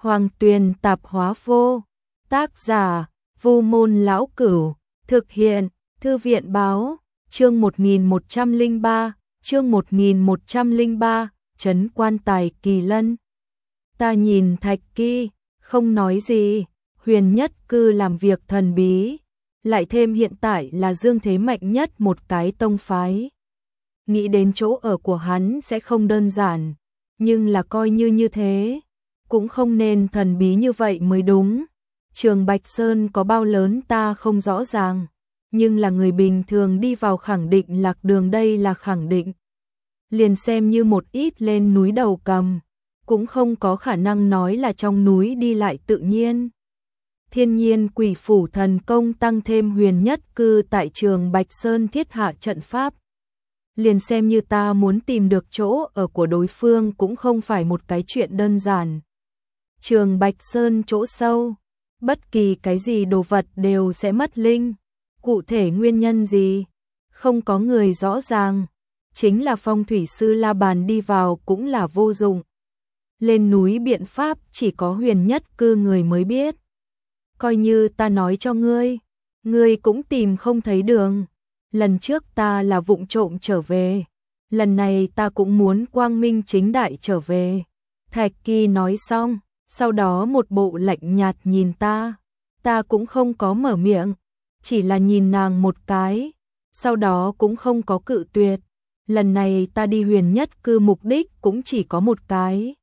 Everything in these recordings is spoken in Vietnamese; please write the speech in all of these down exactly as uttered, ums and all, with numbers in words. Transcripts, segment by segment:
Hoàng Tuyền Tạp Hóa Vô. Tác giả: Vu Môn Lão Cửu. Thực hiện: Thư viện Báo. Chương một nghìn một trăm lẻ ba, chương một nghìn một trăm lẻ ba, Trấn Quan Tài Kỳ Lân. Ta nhìn Thạch Kỳ, không nói gì. Huyền Nhất Cư làm việc thần bí, lại thêm hiện tại là dương thế mạnh nhất một cái tông phái. Nghĩ đến chỗ ở của hắn sẽ không đơn giản, nhưng là coi như như thế, cũng không nên thần bí như vậy mới đúng. Trường Bạch Sơn có bao lớn ta không rõ ràng, nhưng là người bình thường đi vào khẳng định lạc đường, đây là khẳng định. Liền xem như một ít lên núi đầu cầm, cũng không có khả năng nói là trong núi đi lại tự nhiên. Thiên nhiên quỷ phủ thần công tăng thêm Huyền Nhất Cư tại Trường Bạch Sơn thiết hạ trận pháp. Liền xem như ta muốn tìm được chỗ ở của đối phương cũng không phải một cái chuyện đơn giản. Trường Bạch Sơn chỗ sâu, bất kỳ cái gì đồ vật đều sẽ mất linh. Cụ thể nguyên nhân gì? Không có người rõ ràng. Chính là phong thủy sư La Bàn đi vào cũng là vô dụng. Lên núi biện pháp chỉ có Huyền Nhất Cư người mới biết. Coi như ta nói cho ngươi, ngươi cũng tìm không thấy đường. Lần trước ta là vụng trộm trở về, lần này ta cũng muốn quang minh chính đại trở về. Thạch Kỳ nói xong, sau đó một bộ lạnh nhạt nhìn ta. Ta cũng không có mở miệng, chỉ là nhìn nàng một cái, sau đó cũng không có cự tuyệt. Lần này ta đi Huyền Nhất Cư mục đích cũng chỉ có một cái.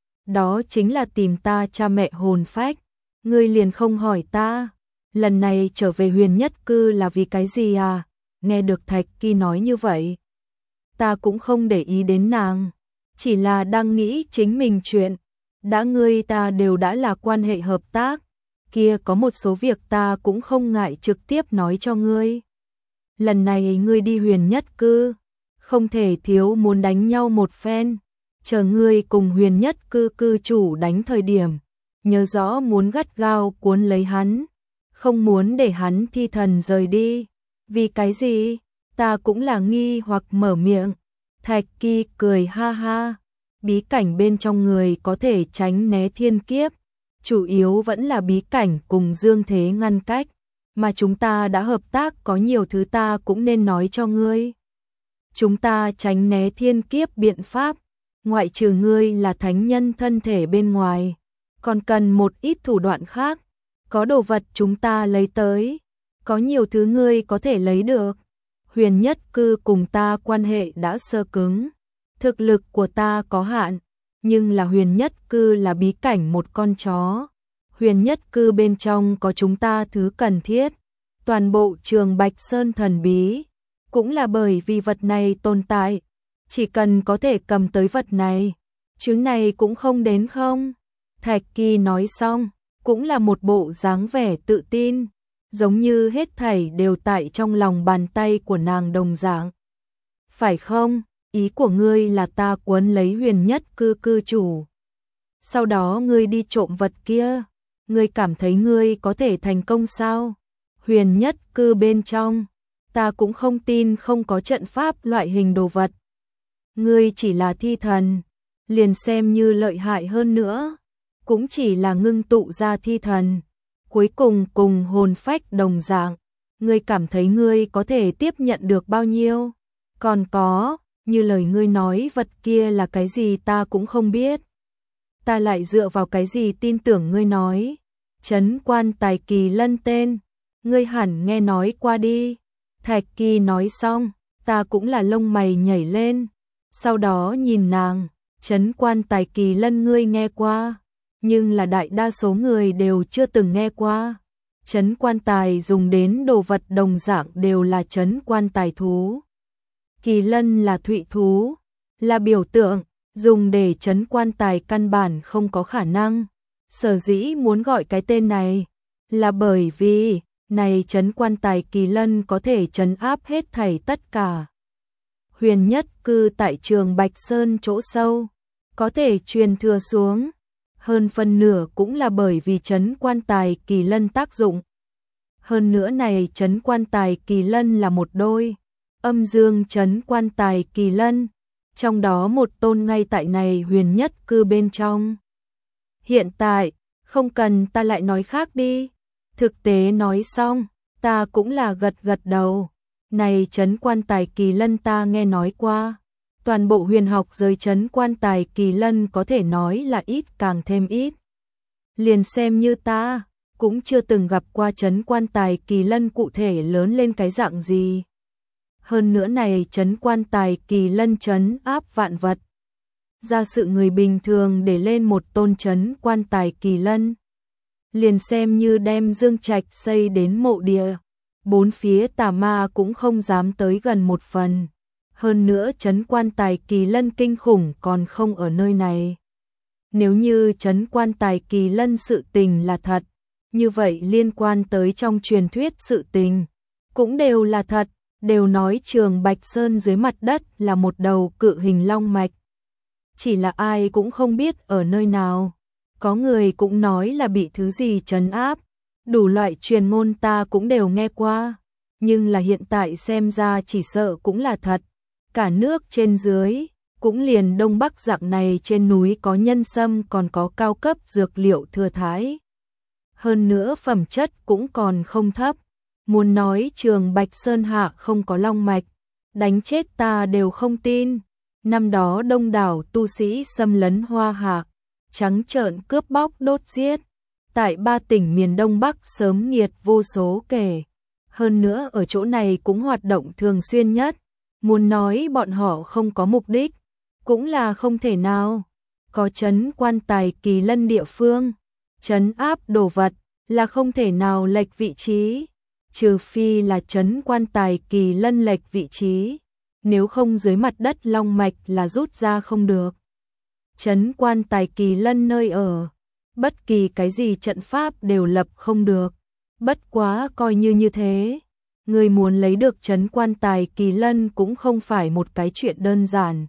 Đó chính là tìm ta cha mẹ hồn phách. Ngươi liền không hỏi ta, lần này trở về Huyền Nhất Cư là vì cái gì à? Nghe được Thạch Kỳ nói như vậy, ta cũng không để ý đến nàng, chỉ là đang nghĩ chính mình chuyện. Đã ngươi ta đều đã là quan hệ hợp tác, kia có một số việc ta cũng không ngại trực tiếp nói cho ngươi. Lần này ngươi đi Huyền Nhất Cư, không thể thiếu muốn đánh nhau một phen. Chờ ngươi cùng Huyền Nhất Cư cư chủ đánh thời điểm, nhớ rõ muốn gắt gao cuốn lấy hắn, không muốn để hắn thi thần rời đi. Vì cái gì? Ta cũng là nghi hoặc mở miệng. Thạch Kỳ cười ha ha. Bí cảnh bên trong người có thể tránh né thiên kiếp, chủ yếu vẫn là bí cảnh cùng dương thế ngăn cách, mà chúng ta đã hợp tác có nhiều thứ ta cũng nên nói cho ngươi. Chúng ta tránh né thiên kiếp biện pháp, ngoại trừ ngươi là thánh nhân thân thể bên ngoài, còn cần một ít thủ đoạn khác. Có đồ vật chúng ta lấy tới, có nhiều thứ ngươi có thể lấy được. Huyền Nhất Cư cùng ta quan hệ đã sơ cứng, thực lực của ta có hạn, nhưng là Huyền Nhất Cư là bí cảnh một con chó. Huyền Nhất Cư bên trong có chúng ta thứ cần thiết. Toàn bộ Trường Bạch Sơn thần bí, cũng là bởi vì vật này tồn tại. Chỉ cần có thể cầm tới vật này, chuyến này cũng không đến không. Thạch Kỳ nói xong, cũng là một bộ dáng vẻ tự tin, giống như hết thảy đều tại trong lòng bàn tay của nàng đồng dạng. Phải không? Ý của ngươi là ta quấn lấy Huyền Nhất Cư cư chủ, sau đó ngươi đi trộm vật kia, ngươi cảm thấy ngươi có thể thành công sao? Huyền Nhất Cư bên trong, ta cũng không tin không có trận pháp loại hình đồ vật. Ngươi chỉ là thi thần, liền xem như lợi hại hơn nữa, cũng chỉ là ngưng tụ ra thi thần, cuối cùng cùng hồn phách đồng dạng. Ngươi cảm thấy ngươi có thể tiếp nhận được bao nhiêu? Còn có, như lời ngươi nói vật kia là cái gì ta cũng không biết. Ta lại dựa vào cái gì tin tưởng ngươi nói? Trấn Quan Tài Kỳ Lân tên, ngươi hẳn nghe nói qua đi. Thạch Kỳ nói xong, ta cũng là lông mày nhảy lên, sau đó nhìn nàng. Trấn Quan Tài Kỳ Lân ngươi nghe qua, nhưng là đại đa số người đều chưa từng nghe qua. Trấn Quan Tài dùng đến đồ vật đồng dạng đều là trấn quan tài thú. Kỳ lân là thụy thú, là biểu tượng, dùng để trấn quan tài căn bản không có khả năng. Sở dĩ muốn gọi cái tên này, là bởi vì, này trấn quan tài kỳ lân có thể trấn áp hết thảy tất cả. Huyền Nhất Cư tại Trường Bạch Sơn chỗ sâu, có thể truyền thừa xuống, hơn phân nửa cũng là bởi vì trấn quan tài kỳ lân tác dụng. Hơn nữa này trấn quan tài kỳ lân là một đôi, âm dương trấn quan tài kỳ lân, trong đó một tôn ngay tại này Huyền Nhất Cư bên trong. Hiện tại, không cần ta lại nói khác đi. Thực tế nói xong, ta cũng là gật gật đầu. Này trấn quan tài kỳ lân ta nghe nói qua. Toàn bộ huyền học giới trấn quan tài kỳ lân có thể nói là ít càng thêm ít. Liền xem như ta, cũng chưa từng gặp qua trấn quan tài kỳ lân cụ thể lớn lên cái dạng gì. Hơn nữa này trấn quan tài kỳ lân trấn áp vạn vật. Ra sự người bình thường để lên một tôn trấn quan tài kỳ lân. Liền xem như đem Dương Trạch xây đến mộ địa. Bốn phía tà ma cũng không dám tới gần một phần. Hơn nữa trấn quan tài kỳ lân kinh khủng còn không ở nơi này. Nếu như trấn quan tài kỳ lân sự tình là thật, như vậy liên quan tới trong truyền thuyết sự tình, cũng đều là thật, đều nói Trường Bạch Sơn dưới mặt đất là một đầu cự hình long mạch. Chỉ là ai cũng không biết ở nơi nào, có người cũng nói là bị thứ gì trấn áp, đủ loại truyền ngôn ta cũng đều nghe qua, nhưng là hiện tại xem ra chỉ sợ cũng là thật, cả nước trên dưới. Cũng liền Đông Bắc dạng này trên núi có nhân sâm còn có cao cấp dược liệu thừa thái. Hơn nữa phẩm chất cũng còn không thấp. Muốn nói Trường Bạch Sơn hạ không có long mạch, đánh chết ta đều không tin. Năm đó đông đảo tu sĩ xâm lấn Hoa Hạ, trắng trợn cướp bóc đốt giết. Tại ba tỉnh miền Đông Bắc sớm nghiệt vô số kể. Hơn nữa ở chỗ này cũng hoạt động thường xuyên nhất. Muốn nói bọn họ không có mục đích, cũng là không thể nào. Có trấn quan tài kỳ lân địa phương, trấn áp đồ vật là không thể nào lệch vị trí, trừ phi là trấn quan tài kỳ lân lệch vị trí, nếu không dưới mặt đất long mạch là rút ra không được. Trấn quan tài kỳ lân nơi ở, bất kỳ cái gì trận pháp đều lập không được, bất quá coi như như thế. Người muốn lấy được trấn quan tài kỳ lân cũng không phải một cái chuyện đơn giản.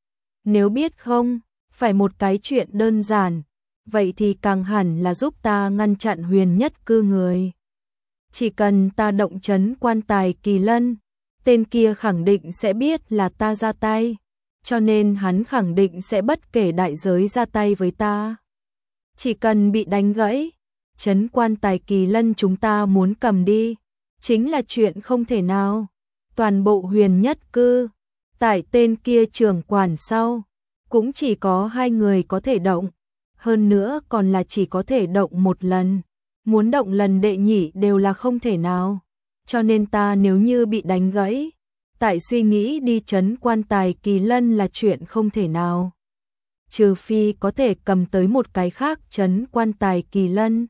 Nếu biết không, phải một cái chuyện đơn giản, vậy thì càng hẳn là giúp ta ngăn chặn huyền nhất cư người. Chỉ cần ta động trấn quan tài kỳ lân, tên kia khẳng định sẽ biết là ta ra tay, cho nên hắn khẳng định sẽ bất kể đại giới ra tay với ta. Chỉ cần bị đánh gãy, trấn quan tài kỳ lân chúng ta muốn cầm đi, chính là chuyện không thể nào. Toàn bộ huyền nhất cư, tại tên kia trưởng quản sau, cũng chỉ có hai người có thể động, hơn nữa còn là chỉ có thể động một lần, muốn động lần đệ nhị đều là không thể nào. Cho nên ta nếu như bị đánh gãy, tại suy nghĩ đi trấn quan tài kỳ lân là chuyện không thể nào. Trừ phi có thể cầm tới một cái khác trấn quan tài kỳ lân.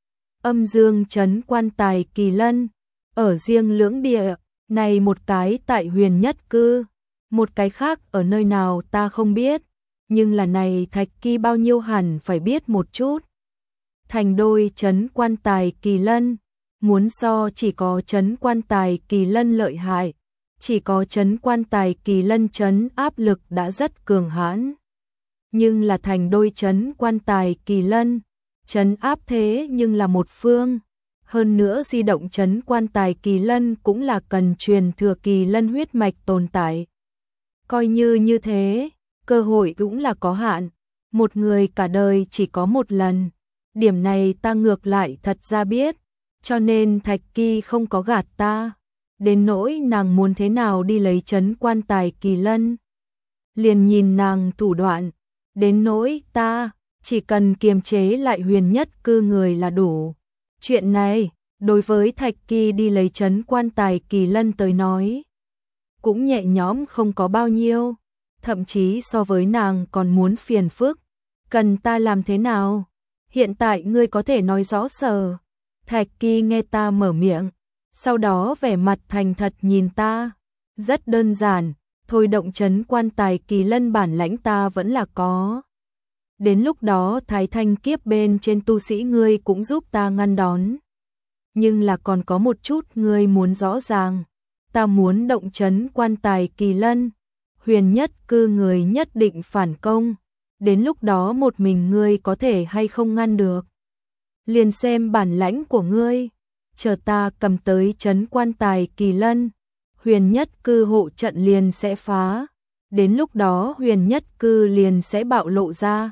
Âm dương trấn quan tài kỳ lân, ở riêng lưỡng địa, này một cái tại huyền nhất cư, một cái khác ở nơi nào ta không biết, nhưng là này Thạch Kỳ bao nhiêu hẳn phải biết một chút. Thành đôi trấn quan tài kỳ lân, muốn so chỉ có trấn quan tài kỳ lân lợi hại, chỉ có trấn quan tài kỳ lân trấn áp lực đã rất cường hãn. Nhưng là thành đôi trấn quan tài kỳ lân, trấn áp thế nhưng là một phương. Hơn nữa di động trấn quan tài kỳ lân cũng là cần truyền thừa kỳ lân huyết mạch tồn tại. Coi như như thế, cơ hội cũng là có hạn, một người cả đời chỉ có một lần. Điểm này ta ngược lại thật ra biết, cho nên Thạch Kỳ không có gạt ta. Đến nỗi nàng muốn thế nào đi lấy trấn quan tài kỳ lân, liền nhìn nàng thủ đoạn. Đến nỗi ta, chỉ cần kiềm chế lại huyền nhất cư người là đủ. Chuyện này, đối với Thạch Kỳ đi lấy trấn quan tài kỳ lân tới nói, cũng nhẹ nhõm không có bao nhiêu, thậm chí so với nàng còn muốn phiền phức. Cần ta làm thế nào? Hiện tại ngươi có thể nói rõ sở. Thạch Kỳ nghe ta mở miệng, sau đó vẻ mặt thành thật nhìn ta. Rất đơn giản, thôi động trấn quan tài kỳ lân bản lãnh ta vẫn là có. Đến lúc đó Thái Thanh kiếp bên trên tu sĩ ngươi cũng giúp ta ngăn đón. Nhưng là còn có một chút ngươi muốn rõ ràng. Ta muốn động trấn quan tài kỳ lân, huyền nhất cư người nhất định phản công. Đến lúc đó một mình ngươi có thể hay không ngăn được. Liền xem bản lãnh của ngươi. Chờ ta cầm tới trấn quan tài kỳ lân, huyền nhất cư hộ trận liền sẽ phá. Đến lúc đó huyền nhất cư liền sẽ bạo lộ ra.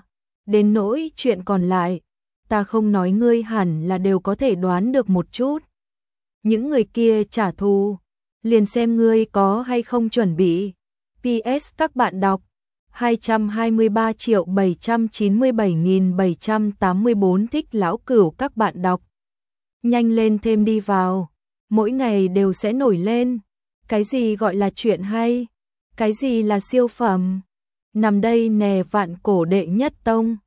Đến nỗi chuyện còn lại, ta không nói ngươi hẳn là đều có thể đoán được một chút. Những người kia trả thù, liền xem ngươi có hay không chuẩn bị. pê ét các bạn đọc hai trăm hai mươi ba triệu bảy trăm chín mươi bảy nghìn bảy trăm tám mươi bốn thích lão cửu các bạn đọc. Nhanh lên thêm đi vào, mỗi ngày đều sẽ nổi lên. Cái gì gọi là chuyện hay? Cái gì là siêu phẩm? Nằm đây nè vạn cổ đệ nhất tông.